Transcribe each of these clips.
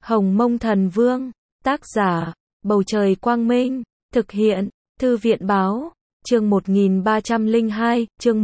Hồng Mông Thần Vương, tác giả, Bầu Trời Quang Minh, thực hiện, Thư viện Báo, chương 1302,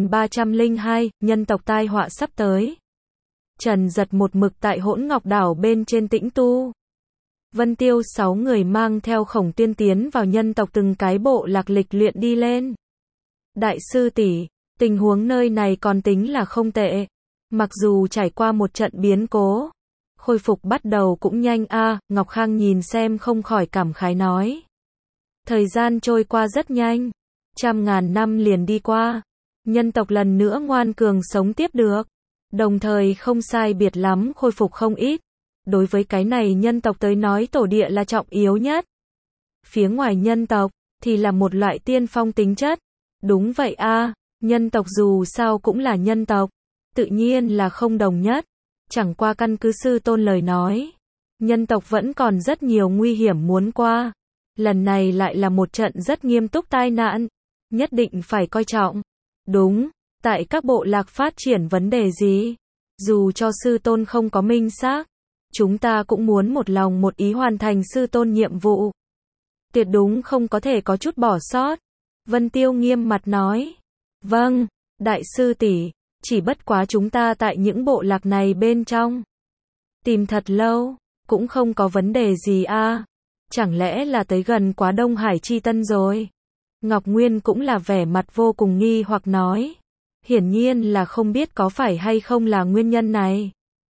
nhân tộc tai họa sắp tới. Trần Giật một mực tại Hỗn Ngọc Đảo bên trên tĩnh tu. Vân Tiêu 6 người mang theo Khổng Tuyên tiến vào nhân tộc từng cái bộ lạc lịch luyện đi lên. Đại sư tỷ, tình huống nơi này còn tính là không tệ. Mặc dù trải qua một trận biến cố, khôi phục bắt đầu cũng nhanh a. Ngọc Khang nhìn xem không khỏi cảm khái nói. Thời gian trôi qua rất nhanh, trăm ngàn năm liền đi qua, nhân tộc lần nữa ngoan cường sống tiếp được, đồng thời không sai biệt lắm khôi phục không ít. Đối với cái này nhân tộc tới nói tổ địa là trọng yếu nhất. Phía ngoài nhân tộc thì là một loại tiên phong tính chất. Đúng vậy a, nhân tộc dù sao cũng là nhân tộc, tự nhiên là không đồng nhất. Chẳng qua căn cứ sư tôn lời nói, nhân tộc vẫn còn rất nhiều nguy hiểm muốn qua. Lần này lại là một trận rất nghiêm túc tai nạn, nhất định phải coi trọng. Đúng, tại các bộ lạc phát triển vấn đề gì, dù cho sư tôn không có minh xác, chúng ta cũng muốn một lòng một ý hoàn thành sư tôn nhiệm vụ. Tuyệt đúng không có thể có chút bỏ sót. Vân Tiêu nghiêm mặt nói. Vâng, đại sư tỷ, chỉ bất quá chúng ta tại những bộ lạc này bên trong tìm thật lâu, cũng không có vấn đề gì a. Chẳng lẽ là tới gần quá Đông Hải Chi Tân rồi? Ngọc Nguyên cũng là vẻ mặt vô cùng nghi hoặc nói. Hiển nhiên là không biết có phải hay không là nguyên nhân này.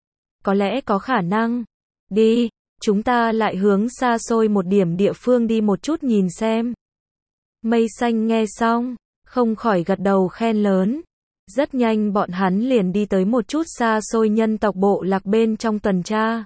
Có lẽ có khả năng. Đi, chúng ta lại hướng xa xôi một điểm địa phương đi một chút nhìn xem. Mây Xanh nghe xong, không khỏi gật đầu khen lớn. Rất nhanh bọn hắn liền đi tới một chút xa xôi nhân tộc bộ lạc bên trong tuần tra.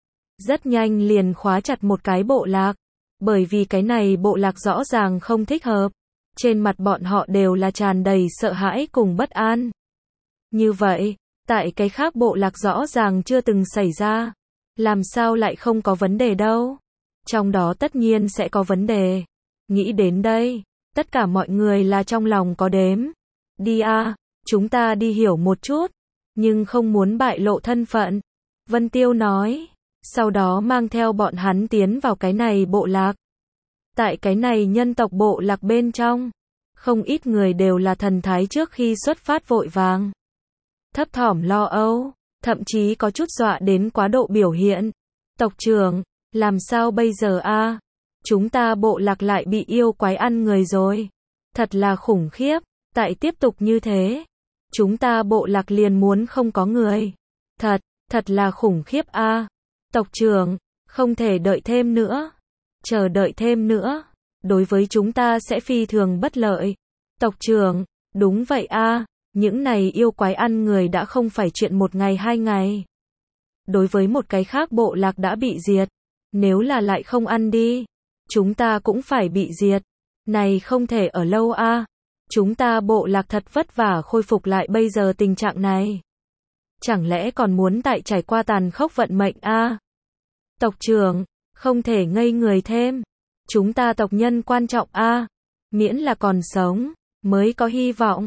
Rất nhanh liền khóa chặt một cái bộ lạc, bởi vì cái này bộ lạc rõ ràng không thích hợp. Trên mặt bọn họ đều là tràn đầy sợ hãi cùng bất an. Như vậy, tại cái khác bộ lạc rõ ràng chưa từng xảy ra, làm sao lại không có vấn đề đâu? Trong đó tất nhiên sẽ có vấn đề. Nghĩ đến đây, tất cả mọi người là trong lòng có đếm. Đi a, chúng ta đi hiểu một chút, nhưng không muốn bại lộ thân phận. Vân Tiêu nói, sau đó mang theo bọn hắn tiến vào cái này bộ lạc. Tại cái này nhân tộc bộ lạc bên trong, không ít người đều là thần thái trước khi xuất phát vội vàng, thấp thỏm lo âu, thậm chí có chút dọa đến quá độ biểu hiện. Tộc trưởng, làm sao bây giờ a? Chúng ta bộ lạc lại bị yêu quái ăn người rồi. Thật là khủng khiếp, tại tiếp tục như thế, chúng ta bộ lạc liền muốn không có người. Thật là khủng khiếp a. Tộc trưởng, không thể đợi thêm nữa. Chờ đợi thêm nữa, đối với chúng ta sẽ phi thường bất lợi. Tộc trưởng, đúng vậy a, những này yêu quái ăn người đã không phải chuyện một ngày hai ngày. Đối với một cái khác bộ lạc đã bị diệt, nếu là lại không ăn đi, chúng ta cũng phải bị diệt. Này không thể ở lâu a. Chúng ta bộ lạc thật vất vả khôi phục lại bây giờ tình trạng này. Chẳng lẽ còn muốn tại trải qua tàn khốc vận mệnh a? Tộc trưởng, không thể ngây người thêm. Chúng ta tộc nhân quan trọng a, miễn là còn sống, mới có hy vọng.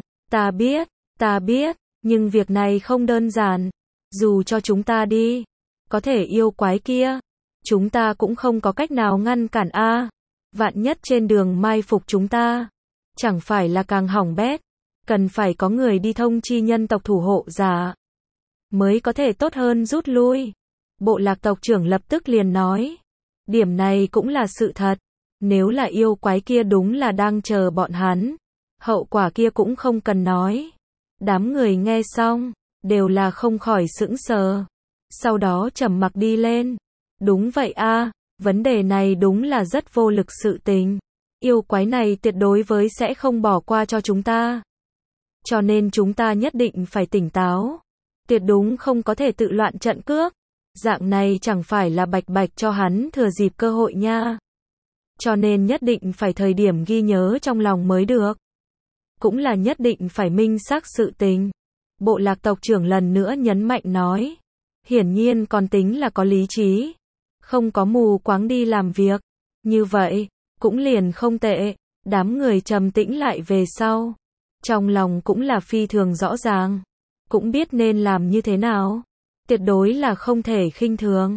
Ta biết, nhưng việc này không đơn giản. Dù cho chúng ta đi, có thể yêu quái kia, chúng ta cũng không có cách nào ngăn cản a. Vạn nhất trên đường mai phục chúng ta, chẳng phải là càng hỏng bét. Cần phải có người đi thông chi nhân tộc thủ hộ giả, mới có thể tốt hơn rút lui. Bộ lạc tộc trưởng lập tức liền nói. Điểm này cũng là sự thật. Nếu là yêu quái kia đúng là đang chờ bọn hắn, hậu quả kia cũng không cần nói. Đám người nghe xong, đều là không khỏi sững sờ. Sau đó trầm mặc đi lên. Đúng vậy a, vấn đề này đúng là rất vô lực sự tình. Yêu quái này tuyệt đối với sẽ không bỏ qua cho chúng ta. Cho nên chúng ta nhất định phải tỉnh táo. Tuyệt đúng không có thể tự loạn trận cước. Dạng này chẳng phải là bạch bạch cho hắn thừa dịp cơ hội nha. Cho nên nhất định phải thời điểm ghi nhớ trong lòng mới được. Cũng là nhất định phải minh xác sự tình. Bộ lạc tộc trưởng lần nữa nhấn mạnh nói. Hiển nhiên còn tính là có lý trí. Không có mù quáng đi làm việc. Như vậy, cũng liền không tệ. Đám người trầm tĩnh lại về sau. Trong lòng cũng là phi thường rõ ràng. Cũng biết nên làm như thế nào. Tuyệt đối là không thể khinh thường.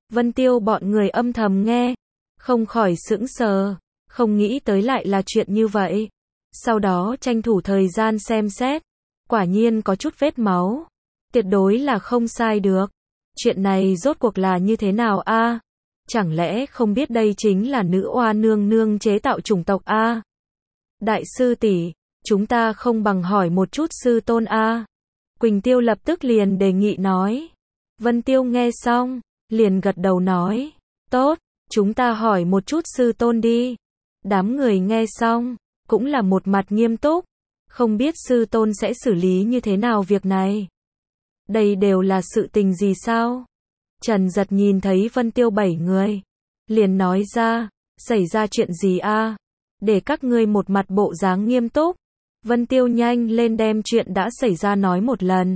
Vân Tiêu bọn người âm thầm nghe, không khỏi sững sờ, không nghĩ tới lại là chuyện như vậy. Sau đó tranh thủ thời gian xem xét, quả nhiên có chút vết máu, tuyệt đối là không sai được. Chuyện này rốt cuộc là như thế nào a? Chẳng lẽ không biết đây chính là nữ oa nương nương chế tạo chủng tộc a? Đại sư tỷ, chúng ta không bằng hỏi một chút sư tôn a. Quỳnh Tiêu lập tức liền đề nghị nói. Vân Tiêu nghe xong, liền gật đầu nói, tốt, chúng ta hỏi một chút sư tôn đi. Đám người nghe xong, cũng là một mặt nghiêm túc, không biết sư tôn sẽ xử lý như thế nào việc này. Đây đều là sự tình gì sao? Trần Giật nhìn thấy Vân Tiêu 7 người, liền nói ra, xảy ra chuyện gì a? Để các ngươi một mặt bộ dáng nghiêm túc. Vân Tiêu nhanh lên đem chuyện đã xảy ra nói một lần.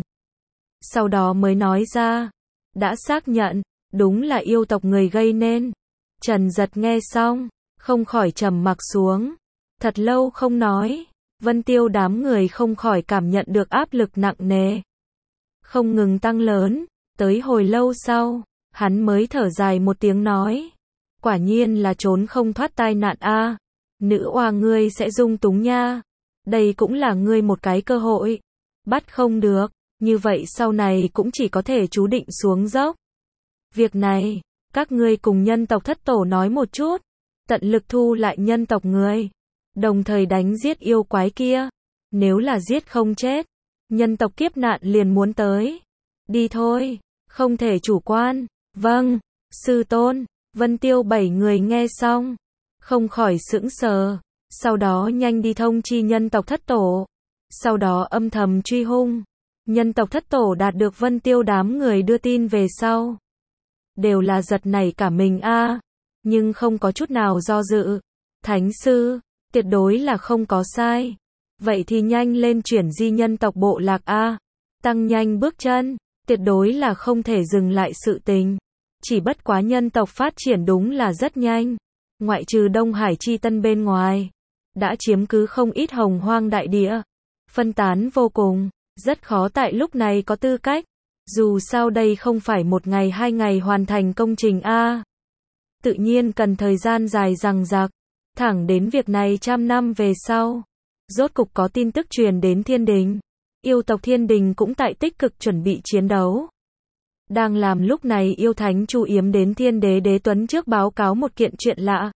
Sau đó mới nói ra, đã xác nhận, đúng là yêu tộc người gây nên. Trần Giật nghe xong, không khỏi trầm mặc xuống. Thật lâu không nói, Vân Tiêu đám người không khỏi cảm nhận được áp lực nặng nề. Không ngừng tăng lớn, tới hồi lâu sau, hắn mới thở dài một tiếng nói. Quả nhiên là trốn không thoát tai nạn a. Nữ oa ngươi sẽ dung túng nha. Đây cũng là ngươi một cái cơ hội. Bắt không được, như vậy sau này cũng chỉ có thể chú định xuống dốc. Việc này, các ngươi cùng nhân tộc thất tổ nói một chút, tận lực thu lại nhân tộc người, đồng thời đánh giết yêu quái kia. Nếu là giết không chết, nhân tộc kiếp nạn liền muốn tới. Đi thôi, không thể chủ quan. Vâng, sư tôn. Vân Tiêu 7 người nghe xong, không khỏi sững sờ, sau đó nhanh đi thông chi nhân tộc thất tổ, sau đó âm thầm truy hung. Nhân tộc thất tổ đạt được Vân Tiêu đám người đưa tin về sau, đều là giật nảy cả mình a, nhưng không có chút nào do dự. Thánh sư, tuyệt đối là không có sai. Vậy thì nhanh lên chuyển di nhân tộc bộ lạc a, tăng nhanh bước chân, tuyệt đối là không thể dừng lại sự tình. Chỉ bất quá nhân tộc phát triển đúng là rất nhanh, ngoại trừ Đông Hải chi tân bên ngoài, đã chiếm cứ không ít hồng hoang đại địa, phân tán vô cùng, rất khó tại lúc này có tư cách. Dù sao đây không phải một ngày 2 ngày hoàn thành công trình a, tự nhiên cần thời gian dài dằng dặc, thẳng đến việc này trăm năm về sau, rốt cục có tin tức truyền đến Thiên Đình. Yêu tộc Thiên Đình cũng tại tích cực chuẩn bị chiến đấu. Đang làm lúc này yêu thánh Chu Yếm đến Thiên Đế Đế Tuấn trước báo cáo một kiện chuyện lạ.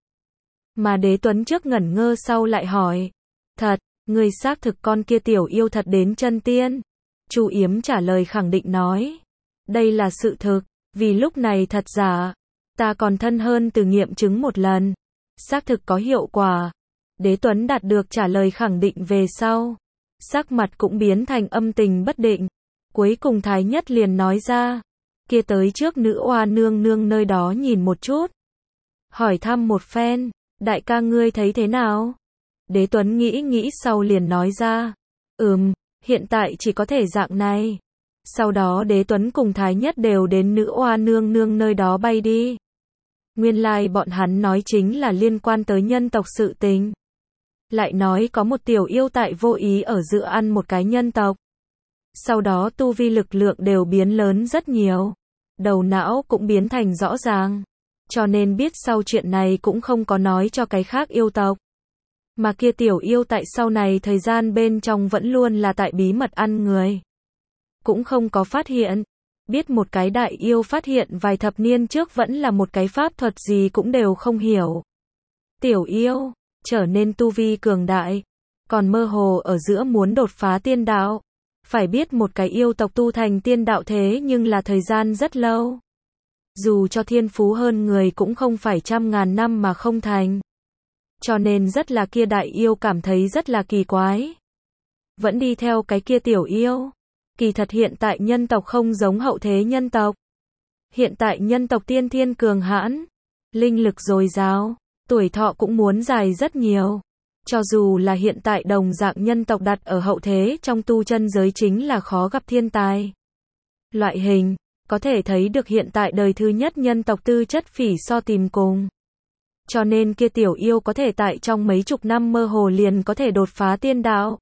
Mà Đế Tuấn trước ngẩn ngơ sau lại hỏi, thật, người xác thực con kia tiểu yêu thật đến chân tiên? Chu Yếm trả lời khẳng định nói, đây là sự thực, vì lúc này thật giả, ta còn thân hơn từ nghiệm chứng một lần, xác thực có hiệu quả. Đế Tuấn đạt được trả lời khẳng định về sau, sắc mặt cũng biến thành âm tình bất định. Cuối cùng Thái Nhất liền nói ra, kia tới trước nữ oa nương nương nơi đó nhìn một chút, hỏi thăm một phen, đại ca ngươi thấy thế nào? Đế Tuấn nghĩ sau liền nói ra, hiện tại chỉ có thể dạng này. Sau đó Đế Tuấn cùng Thái Nhất đều đến nữ oa nương nương nơi đó bay đi. Nguyên lai bọn hắn nói chính là liên quan tới nhân tộc sự tình. Lại nói có một tiểu yêu tại vô ý ở giữa ăn một cái nhân tộc. Sau đó tu vi lực lượng đều biến lớn rất nhiều. Đầu não cũng biến thành rõ ràng. Cho nên biết sau chuyện này cũng không có nói cho cái khác yêu tộc. Mà kia tiểu yêu tại sau này thời gian bên trong vẫn luôn là tại bí mật ăn người. Cũng không có phát hiện. Biết một cái đại yêu phát hiện vài thập niên trước vẫn là một cái pháp thuật gì cũng đều không hiểu. Tiểu yêu trở nên tu vi cường đại, còn mơ hồ ở giữa muốn đột phá tiên đạo. Phải biết một cái yêu tộc tu thành tiên đạo thế nhưng là thời gian rất lâu. Dù cho thiên phú hơn người cũng không phải trăm ngàn năm mà không thành. Cho nên rất là kia đại yêu cảm thấy rất là kỳ quái. Vẫn đi theo cái kia tiểu yêu. Kỳ thật hiện tại nhân tộc không giống hậu thế nhân tộc. Hiện tại nhân tộc tiên thiên cường hãn, linh lực dồi dào, tuổi thọ cũng muốn dài rất nhiều. Cho dù là hiện tại đồng dạng nhân tộc đặt ở hậu thế trong tu chân giới chính là khó gặp thiên tài. Loại hình, có thể thấy được hiện tại đời thứ nhất nhân tộc tư chất phỉ so tìm cùng. Cho nên kia tiểu yêu có thể tại trong mấy chục năm mơ hồ liền có thể đột phá tiên đạo.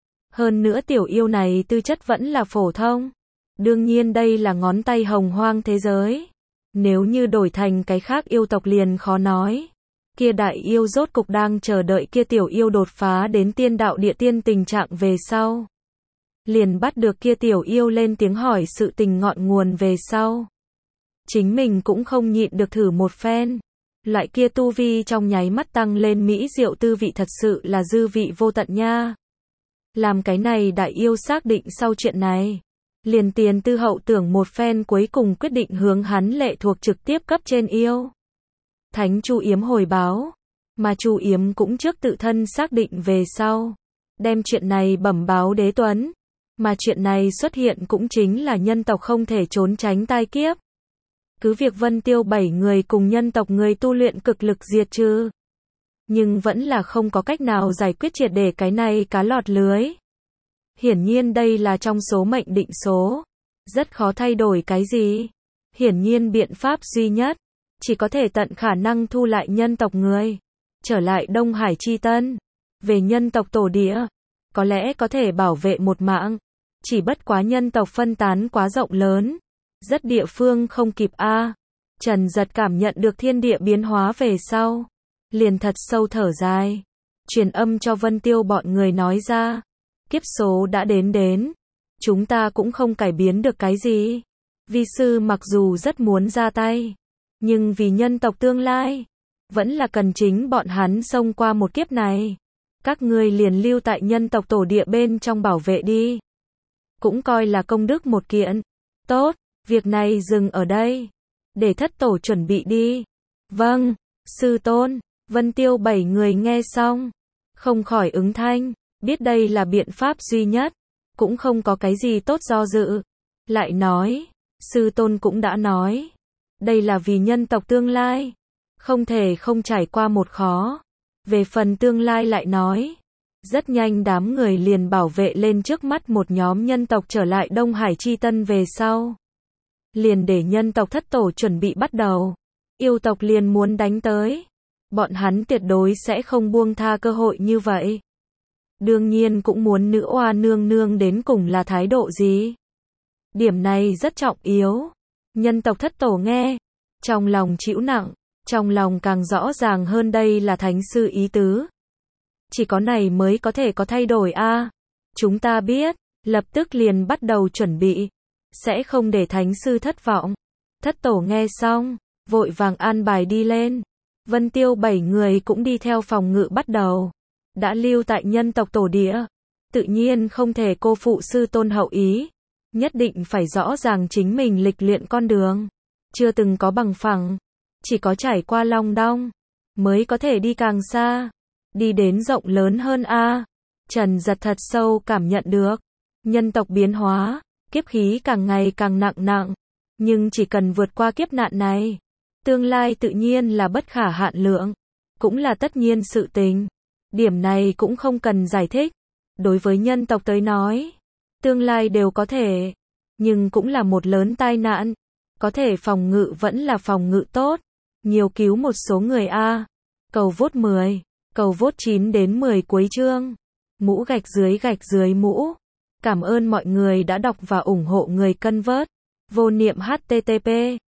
Hơn nữa tiểu yêu này tư chất vẫn là phổ thông. Đương nhiên đây là ngón tay hồng hoang thế giới. Nếu như đổi thành cái khác yêu tộc liền khó nói. Kia đại yêu rốt cục đang chờ đợi kia tiểu yêu đột phá đến tiên đạo địa tiên tình trạng về sau. Liền bắt được kia tiểu yêu lên tiếng hỏi sự tình ngọn nguồn về sau. Chính mình cũng không nhịn được thử một phen. Loại kia tu vi trong nháy mắt tăng lên mỹ diệu tư vị thật sự là dư vị vô tận nha. Làm cái này đại yêu xác định sau chuyện này. Liền tiền tư hậu tưởng một phen cuối cùng quyết định hướng hắn lệ thuộc trực tiếp cấp trên yêu. Thánh Chu Yếm hồi báo. Mà Chu Yếm cũng trước tự thân xác định về sau. Đem chuyện này bẩm báo Đế Tuấn. Mà chuyện này xuất hiện cũng chính là nhân tộc không thể trốn tránh tai kiếp. Cứ việc Vân Tiêu 7 người cùng nhân tộc người tu luyện cực lực diệt trừ. Nhưng vẫn là không có cách nào giải quyết triệt để cái này cá lọt lưới. Hiển nhiên đây là trong số mệnh định số. Rất khó thay đổi cái gì. Hiển nhiên biện pháp duy nhất. Chỉ có thể tận khả năng thu lại nhân tộc người. Trở lại Đông Hải Chi Tân. Về nhân tộc tổ địa. Có lẽ có thể bảo vệ một mạng. Chỉ bất quá nhân tộc phân tán quá rộng lớn. Rất địa phương không kịp a. Trần Giật cảm nhận được thiên địa biến hóa về sau. Liền thật sâu thở dài. Truyền âm cho Vân Tiêu bọn người nói ra. Kiếp số đã đến. Chúng ta cũng không cải biến được cái gì. Vi sư mặc dù rất muốn ra tay. Nhưng vì nhân tộc tương lai. Vẫn là cần chính bọn hắn xông qua một kiếp này. Các ngươi liền lưu tại nhân tộc tổ địa bên trong bảo vệ đi. Cũng coi là công đức một kiện. Tốt, việc này dừng ở đây. Để thất tổ chuẩn bị đi. Vâng, sư tôn. Vân Tiêu 7 người nghe xong. Không khỏi ứng thanh. Biết đây là biện pháp duy nhất. Cũng không có cái gì tốt do dự. Lại nói. Sư tôn cũng đã nói. Đây là vì nhân tộc tương lai. Không thể không trải qua một khó. Về phần tương lai lại nói. Rất nhanh đám người liền bảo vệ lên trước mắt một nhóm nhân tộc trở lại Đông Hải Chi Tân về sau. Liền để nhân tộc thất tổ chuẩn bị bắt đầu. Yêu tộc liền muốn đánh tới. Bọn hắn tuyệt đối sẽ không buông tha cơ hội như vậy. Đương nhiên cũng muốn nữ oa nương nương đến cùng là thái độ gì. Điểm này rất trọng yếu. Nhân tộc thất tổ nghe. Trong lòng chịu nặng. Trong lòng càng rõ ràng hơn đây là thánh sư ý tứ. Chỉ có này mới có thể có thay đổi a. Chúng ta biết. Lập tức liền bắt đầu chuẩn bị. Sẽ không để thánh sư thất vọng. Thất tổ nghe xong. Vội vàng an bài đi lên. Vân Tiêu 7 người cũng đi theo phòng ngự bắt đầu. Đã lưu tại nhân tộc tổ địa. Tự nhiên không thể cô phụ sư tôn hậu ý. Nhất định phải rõ ràng chính mình lịch luyện con đường. Chưa từng có bằng phẳng. Chỉ có trải qua long đong. Mới có thể đi càng xa. Đi đến rộng lớn hơn a. Trần Giật thật sâu cảm nhận được. Nhân tộc biến hóa. Kiếp khí càng ngày càng nặng. Nhưng chỉ cần vượt qua kiếp nạn này. Tương lai tự nhiên là bất khả hạn lượng. Cũng là tất nhiên sự tình. Điểm này cũng không cần giải thích. Đối với nhân tộc tới nói. Tương lai đều có thể. Nhưng cũng là một lớn tai nạn. Có thể phòng ngự vẫn là phòng ngự tốt. Nhiều cứu một số người a. Cầu vote 10. Cầu vote 9 đến 10 cuối chương. Mũ gạch dưới mũ. Cảm ơn mọi người đã đọc và ủng hộ người cân vớt. Vô niệm http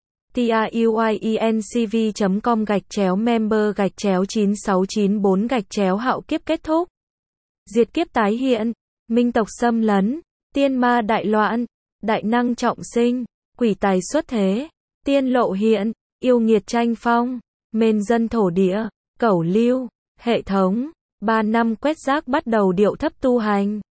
truyencv.com/member/9694 hạo kiếp kết thúc. Diệt kiếp tái hiện. Minh tộc xâm lấn. Tiên ma đại loạn. Đại năng trọng sinh. Quỷ tài xuất thế. Tiên lộ hiện. Yêu nghiệt tranh phong. Mên dân thổ địa. Cẩu lưu. Hệ thống. 3 năm quét rác bắt đầu điệu thấp tu hành.